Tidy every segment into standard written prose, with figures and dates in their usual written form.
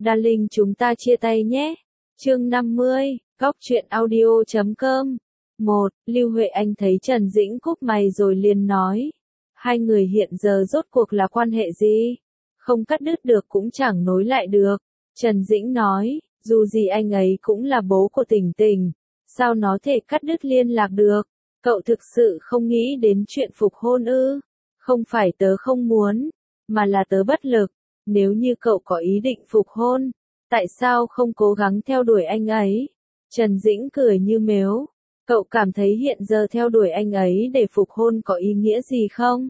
Darling chúng ta chia tay nhé. Chương 50, Góc truyện audio.com. 1. Lưu Huệ Anh thấy Trần Dĩnh cúp mày rồi liền nói. Hai người hiện giờ rốt cuộc là quan hệ gì? Không cắt đứt được cũng chẳng nối lại được. Trần Dĩnh nói, dù gì anh ấy cũng là bố của Tình Tình. Sao nó thể cắt đứt liên lạc được? Cậu thực sự không nghĩ đến chuyện phục hôn ư? Không phải tớ không muốn, mà là tớ bất lực. Nếu như cậu có ý định phục hôn, tại sao không cố gắng theo đuổi anh ấy? Trần Dĩnh cười như mếu. Cậu cảm thấy hiện giờ theo đuổi anh ấy để phục hôn có ý nghĩa gì không?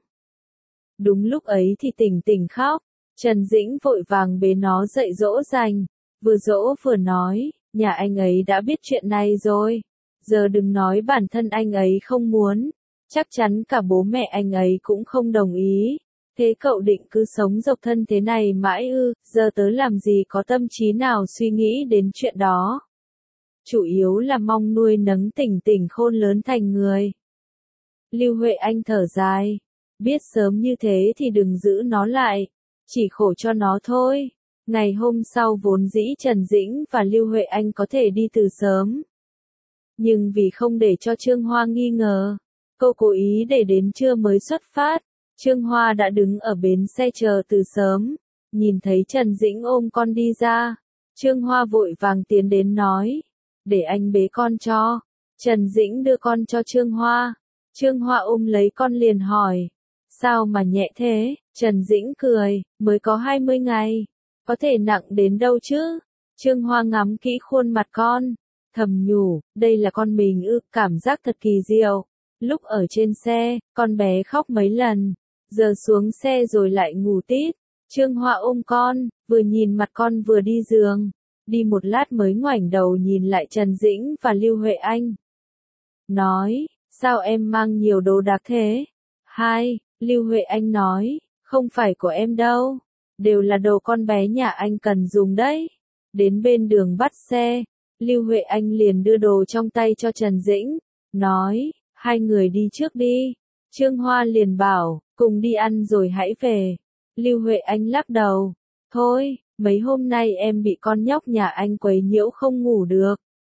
Đúng lúc ấy thì Tình Tình khóc. Trần Dĩnh vội vàng bế nó dậy dỗ dành. Vừa dỗ vừa nói, nhà anh ấy đã biết chuyện này rồi. Giờ đừng nói bản thân anh ấy không muốn. Chắc chắn cả bố mẹ anh ấy cũng không đồng ý. Thế cậu định cứ sống độc thân thế này mãi ư? Giờ tớ làm gì có tâm trí nào suy nghĩ đến chuyện đó. Chủ yếu là mong nuôi nấng Tình Tình khôn lớn thành người. Lưu Huệ Anh thở dài. Biết sớm như thế thì đừng giữ nó lại. Chỉ khổ cho nó thôi. Ngày hôm sau vốn dĩ Trần Dĩnh và Lưu Huệ Anh có thể đi từ sớm. Nhưng vì không để cho Trương Hoa nghi ngờ, cô cố ý để đến trưa mới xuất phát. Trương Hoa đã đứng ở bến xe chờ từ sớm. Nhìn thấy Trần Dĩnh ôm con đi ra. Trương Hoa vội vàng tiến đến nói. Để anh bế con cho. Trần Dĩnh đưa con cho Trương Hoa. Trương Hoa ôm lấy con liền hỏi. Sao mà nhẹ thế? Trần Dĩnh cười. Mới có 20 ngày. Có thể nặng đến đâu chứ? Trương Hoa ngắm kỹ khuôn mặt con. Thầm nhủ, đây là con mình ư, cảm giác thật kỳ diệu. Lúc ở trên xe, con bé khóc mấy lần. Giờ xuống xe rồi lại ngủ tít. Trương Hoa ôm con, vừa nhìn mặt con vừa đi giường. Đi một lát mới ngoảnh đầu nhìn lại Trần Dĩnh và Lưu Huệ Anh. Nói, sao em mang nhiều đồ đạc thế? Hai, Lưu Huệ Anh nói, không phải của em đâu. Đều là đồ con bé nhà anh cần dùng đấy. Đến bên đường bắt xe, Lưu Huệ Anh liền đưa đồ trong tay cho Trần Dĩnh. Nói, hai người đi trước đi. Trương Hoa liền bảo, cùng đi ăn rồi hãy về. Lưu Huệ Anh lắc đầu. Thôi, mấy hôm nay em bị con nhóc nhà anh quấy nhiễu không ngủ được.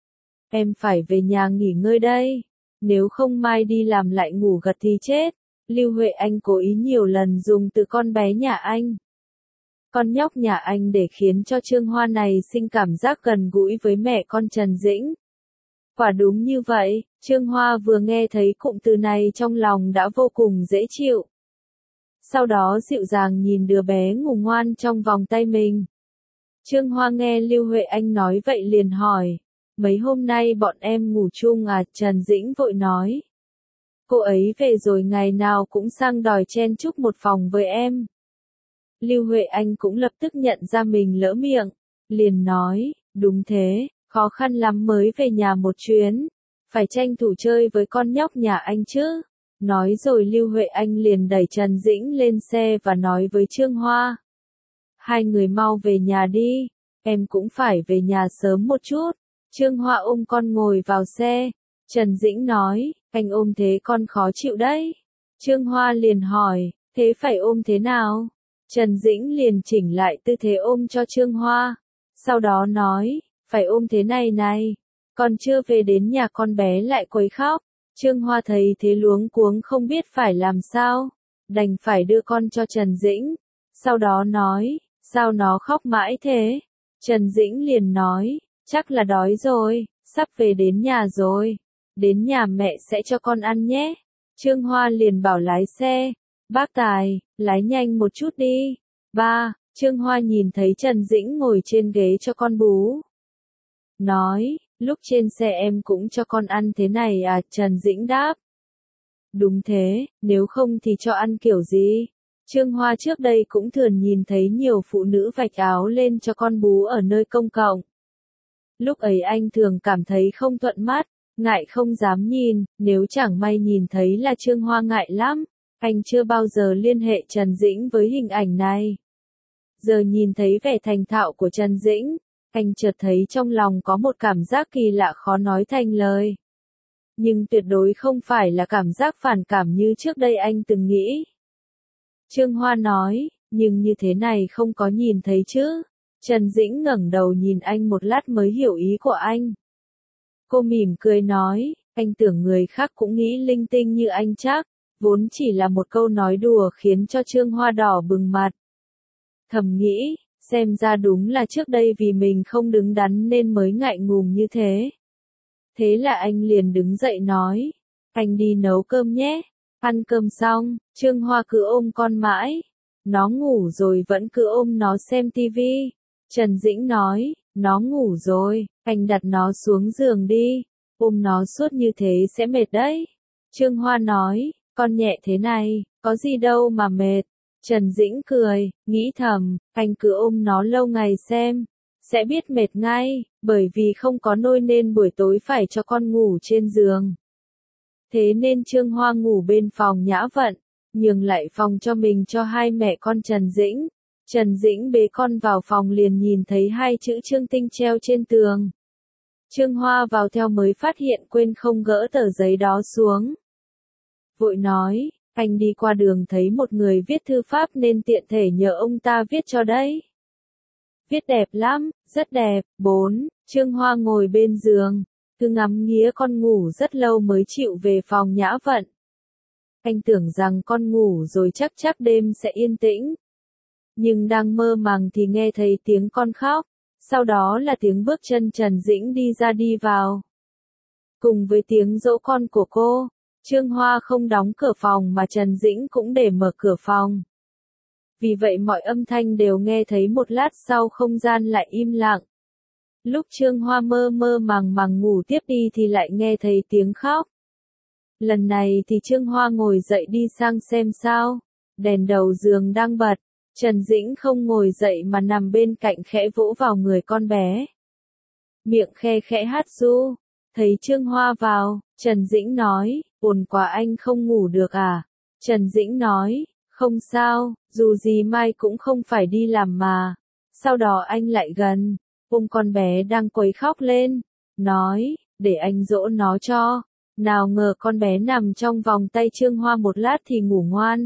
Em phải về nhà nghỉ ngơi đây. Nếu không mai đi làm lại ngủ gật thì chết. Lưu Huệ Anh cố ý nhiều lần dùng từ con bé nhà anh. Con nhóc nhà anh để khiến cho Trương Hoa này sinh cảm giác gần gũi với mẹ con Trần Dĩnh. Quả đúng như vậy, Trương Hoa vừa nghe thấy cụm từ này trong lòng đã vô cùng dễ chịu. Sau đó dịu dàng nhìn đứa bé ngủ ngoan trong vòng tay mình. Trương Hoa nghe Lưu Huệ Anh nói vậy liền hỏi. Mấy hôm nay bọn em ngủ chung à? Trần Dĩnh vội nói. Cô ấy về rồi ngày nào cũng sang đòi chen chúc một phòng với em. Lưu Huệ Anh cũng lập tức nhận ra mình lỡ miệng. Liền nói, đúng thế, khó khăn lắm mới về nhà một chuyến. Phải tranh thủ chơi với con nhóc nhà anh chứ. Nói rồi Lưu Huệ Anh liền đẩy Trần Dĩnh lên xe và nói với Trương Hoa. Hai người mau về nhà đi, em cũng phải về nhà sớm một chút. Trương Hoa ôm con ngồi vào xe. Trần Dĩnh nói, anh ôm thế con khó chịu đấy. Trương Hoa liền hỏi, thế phải ôm thế nào? Trần Dĩnh liền chỉnh lại tư thế ôm cho Trương Hoa. Sau đó nói, phải ôm thế này này. Còn chưa về đến nhà con bé lại quấy khóc. Trương Hoa thấy thế luống cuống không biết phải làm sao. Đành phải đưa con cho Trần Dĩnh. Sau đó nói, sao nó khóc mãi thế? Trần Dĩnh liền nói, chắc là đói rồi, sắp về đến nhà rồi. Đến nhà mẹ sẽ cho con ăn nhé. Trương Hoa liền bảo lái xe. Bác Tài, lái nhanh một chút đi. Ba, Trương Hoa nhìn thấy Trần Dĩnh ngồi trên ghế cho con bú. Nói, lúc trên xe em cũng cho con ăn thế này à? Trần Dĩnh đáp. Đúng thế, nếu không thì cho ăn kiểu gì? Trương Hoa trước đây cũng thường nhìn thấy nhiều phụ nữ vạch áo lên cho con bú ở nơi công cộng. Lúc ấy anh thường cảm thấy không thuận mắt, ngại không dám nhìn, nếu chẳng may nhìn thấy là Trương Hoa ngại lắm. Anh chưa bao giờ liên hệ Trần Dĩnh với hình ảnh này. Giờ nhìn thấy vẻ thành thạo của Trần Dĩnh, anh chợt thấy trong lòng có một cảm giác kỳ lạ khó nói thành lời. Nhưng tuyệt đối không phải là cảm giác phản cảm như trước đây anh từng nghĩ. Trương Hoa nói, nhưng như thế này không có nhìn thấy chứ. Trần Dĩnh ngẩng đầu nhìn anh một lát mới hiểu ý của anh. Cô mỉm cười nói, anh tưởng người khác cũng nghĩ linh tinh như anh chắc, vốn chỉ là một câu nói đùa khiến cho Trương Hoa đỏ bừng mặt. Thầm nghĩ, xem ra đúng là trước đây vì mình không đứng đắn nên mới ngại ngùng như thế. Thế là anh liền đứng dậy nói, anh đi nấu cơm nhé. Ăn cơm xong, Trương Hoa cứ ôm con mãi. Nó ngủ rồi vẫn cứ ôm nó xem tivi. Trần Dĩnh nói, nó ngủ rồi, anh đặt nó xuống giường đi. Ôm nó suốt như thế sẽ mệt đấy. Trương Hoa nói, con nhẹ thế này, có gì đâu mà mệt. Trần Dĩnh cười, nghĩ thầm, anh cứ ôm nó lâu ngày xem, sẽ biết mệt ngay, bởi vì không có nôi nên buổi tối phải cho con ngủ trên giường. Thế nên Trương Hoa ngủ bên phòng Nhã Vận, nhường lại phòng cho mình cho hai mẹ con Trần Dĩnh. Trần Dĩnh bế con vào phòng liền nhìn thấy hai chữ Trương Tinh treo trên tường. Trương Hoa vào theo mới phát hiện quên không gỡ tờ giấy đó xuống. Vội nói, anh đi qua đường thấy một người viết thư pháp nên tiện thể nhờ ông ta viết cho đấy. Viết đẹp lắm, rất đẹp. 4. Trương Hoa ngồi bên giường, cứ ngắm nghía con ngủ rất lâu mới chịu về phòng Nhã Vận. Anh tưởng rằng con ngủ rồi chắc đêm sẽ yên tĩnh. Nhưng đang mơ màng thì nghe thấy tiếng con khóc, sau đó là tiếng bước chân Trần Dĩnh đi ra đi vào. Cùng với tiếng dỗ con của cô, Trương Hoa không đóng cửa phòng mà Trần Dĩnh cũng để mở cửa phòng. Vì vậy mọi âm thanh đều nghe thấy một lát sau không gian lại im lặng. Lúc Trương Hoa mơ màng ngủ tiếp đi thì lại nghe thấy tiếng khóc. Lần này thì Trương Hoa ngồi dậy đi sang xem sao. Đèn đầu giường đang bật. Trần Dĩnh không ngồi dậy mà nằm bên cạnh khẽ vỗ vào người con bé. Miệng khe khẽ hát ru. Thấy Trương Hoa vào, Trần Dĩnh nói, buồn quá anh không ngủ được à? Trần Dĩnh nói, không sao, dù gì mai cũng không phải đi làm mà. Sau đó anh lại gần, ôm con bé đang quấy khóc lên, nói, để anh dỗ nó cho. Nào ngờ con bé nằm trong vòng tay Trương Hoa một lát thì ngủ ngoan.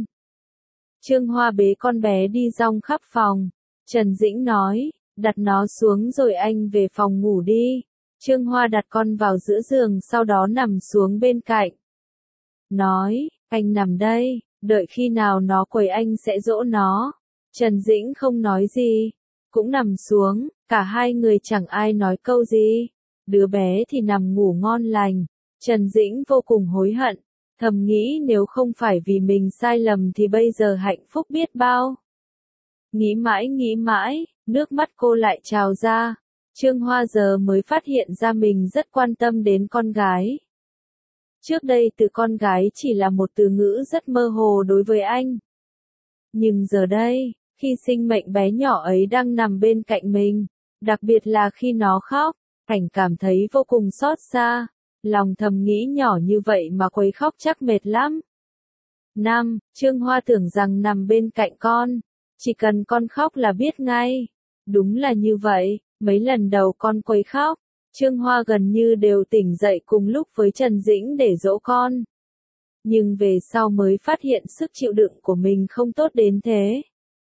Trương Hoa bế con bé đi rong khắp phòng. Trần Dĩnh nói, đặt nó xuống rồi anh về phòng ngủ đi. Trương Hoa đặt con vào giữa giường sau đó nằm xuống bên cạnh. Nói, anh nằm đây, đợi khi nào nó quấy anh sẽ dỗ nó. Trần Dĩnh không nói gì, cũng nằm xuống, cả hai người chẳng ai nói câu gì. Đứa bé thì nằm ngủ ngon lành. Trần Dĩnh vô cùng hối hận, thầm nghĩ nếu không phải vì mình sai lầm thì bây giờ hạnh phúc biết bao. Nghĩ mãi, nước mắt cô lại trào ra. Trương Hoa giờ mới phát hiện ra mình rất quan tâm đến con gái. Trước đây từ con gái chỉ là một từ ngữ rất mơ hồ đối với anh. Nhưng giờ đây, khi sinh mệnh bé nhỏ ấy đang nằm bên cạnh mình, đặc biệt là khi nó khóc, anh cảm thấy vô cùng xót xa. Lòng thầm nghĩ nhỏ như vậy mà quấy khóc chắc mệt lắm. 5. Trương Hoa tưởng rằng nằm bên cạnh con, chỉ cần con khóc là biết ngay. Đúng là như vậy, mấy lần đầu con quấy khóc, Trương Hoa gần như đều tỉnh dậy cùng lúc với Trần Dĩnh để dỗ con. Nhưng về sau mới phát hiện sức chịu đựng của mình không tốt đến thế.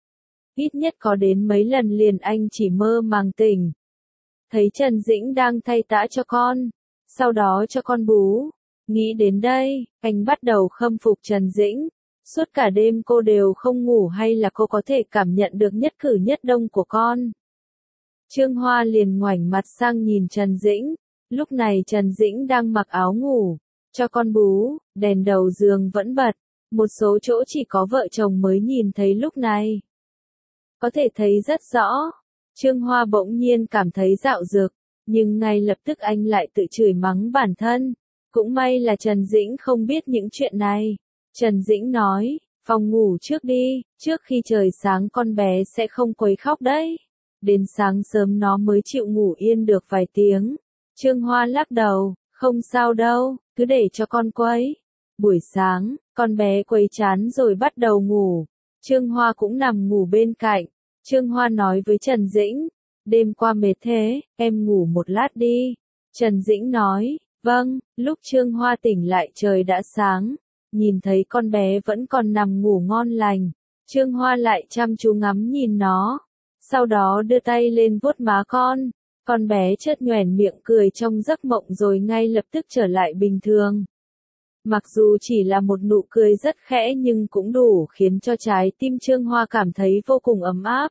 Ít nhất có đến mấy lần liền anh chỉ mơ màng tỉnh. Thấy Trần Dĩnh đang thay tã cho con, sau đó cho con bú. Nghĩ đến đây, anh bắt đầu khâm phục Trần Dĩnh. Suốt cả đêm cô đều không ngủ hay là cô có thể cảm nhận được nhất cử nhất động của con. Trương Hoa liền ngoảnh mặt sang nhìn Trần Dĩnh. Lúc này Trần Dĩnh đang mặc áo ngủ, cho con bú, đèn đầu giường vẫn bật. Một số chỗ chỉ có vợ chồng mới nhìn thấy lúc này. Có thể thấy rất rõ. Trương Hoa bỗng nhiên cảm thấy dạo dực, nhưng ngay lập tức anh lại tự chửi mắng bản thân. Cũng may là Trần Dĩnh không biết những chuyện này. Trần Dĩnh nói, phòng ngủ trước đi, trước khi trời sáng con bé sẽ không quấy khóc đấy. Đến sáng sớm nó mới chịu ngủ yên được vài tiếng. Trương Hoa lắc đầu, không sao đâu, cứ để cho con quấy. Buổi sáng, con bé quấy chán rồi bắt đầu ngủ. Trương Hoa cũng nằm ngủ bên cạnh. Trương Hoa nói với Trần Dĩnh, đêm qua mệt thế, em ngủ một lát đi. Trần Dĩnh nói, vâng. Lúc Trương Hoa tỉnh lại trời đã sáng, nhìn thấy con bé vẫn còn nằm ngủ ngon lành. Trương Hoa lại chăm chú ngắm nhìn nó. Sau đó đưa tay lên vuốt má con bé chợt nhoẻn miệng cười trong giấc mộng rồi ngay lập tức trở lại bình thường. Mặc dù chỉ là một nụ cười rất khẽ nhưng cũng đủ khiến cho trái tim Trương Hoa cảm thấy vô cùng ấm áp.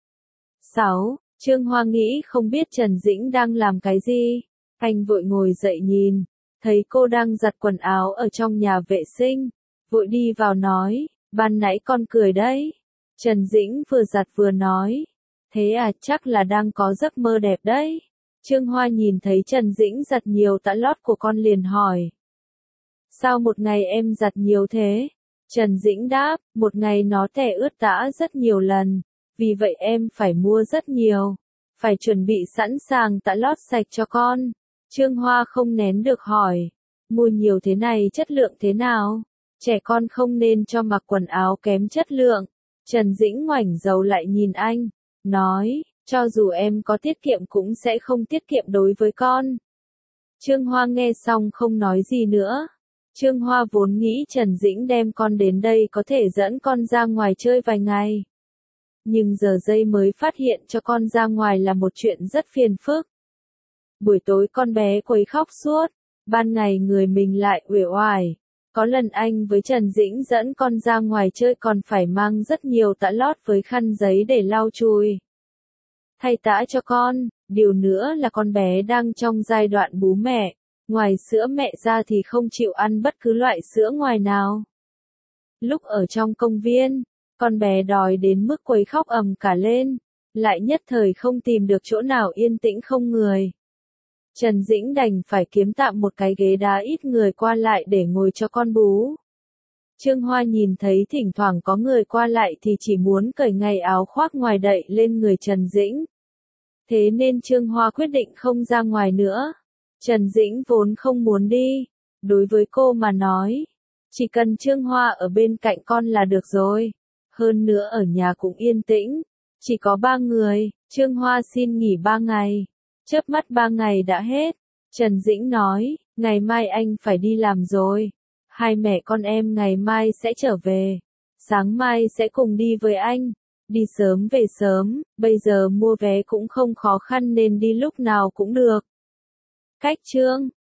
6. Trương Hoa nghĩ không biết Trần Dĩnh đang làm cái gì. Anh vội ngồi dậy nhìn, thấy cô đang giặt quần áo ở trong nhà vệ sinh, vội đi vào nói, ban nãy con cười đấy. Trần Dĩnh vừa giặt vừa nói, thế à, chắc là đang có giấc mơ đẹp đấy. Trương Hoa nhìn thấy Trần Dĩnh giặt nhiều tã lót của con liền hỏi. Sao một ngày em giặt nhiều thế? Trần Dĩnh đáp, một ngày nó tè ướt tã rất nhiều lần, vì vậy em phải mua rất nhiều, phải chuẩn bị sẵn sàng tã lót sạch cho con. Trương Hoa không nén được hỏi, mua nhiều thế này chất lượng thế nào? Trẻ con không nên cho mặc quần áo kém chất lượng. Trần Dĩnh ngoảnh đầu lại nhìn anh, nói, cho dù em có tiết kiệm cũng sẽ không tiết kiệm đối với con. Trương Hoa nghe xong không nói gì nữa. Trương Hoa vốn nghĩ Trần Dĩnh đem con đến đây có thể dẫn con ra ngoài chơi vài ngày. Nhưng giờ giây mới phát hiện cho con ra ngoài là một chuyện rất phiền phức. Buổi tối con bé quấy khóc suốt, ban ngày người mình lại uể oải. Có lần anh với Trần Dĩnh dẫn con ra ngoài chơi còn phải mang rất nhiều tã lót với khăn giấy để lau chùi. Thay tã cho con, điều nữa là con bé đang trong giai đoạn bú mẹ, ngoài sữa mẹ ra thì không chịu ăn bất cứ loại sữa ngoài nào. Lúc ở trong công viên, con bé đói đến mức quấy khóc ầm cả lên, lại nhất thời không tìm được chỗ nào yên tĩnh không người. Trần Dĩnh đành phải kiếm tạm một cái ghế đá ít người qua lại để ngồi cho con bú. Trương Hoa nhìn thấy thỉnh thoảng có người qua lại thì chỉ muốn cởi ngay áo khoác ngoài đậy lên người Trần Dĩnh. Thế nên Trương Hoa quyết định không ra ngoài nữa. Trần Dĩnh vốn không muốn đi. Đối với cô mà nói, chỉ cần Trương Hoa ở bên cạnh con là được rồi. Hơn nữa ở nhà cũng yên tĩnh. Chỉ có 3 người, Trương Hoa xin nghỉ 3 ngày. Chớp mắt 3 ngày đã hết. Trần Dĩnh nói, ngày mai anh phải đi làm rồi. Hai mẹ con em ngày mai sẽ trở về. Sáng mai sẽ cùng đi với anh. Đi sớm về sớm, bây giờ mua vé cũng không khó khăn nên đi lúc nào cũng được. Cách chương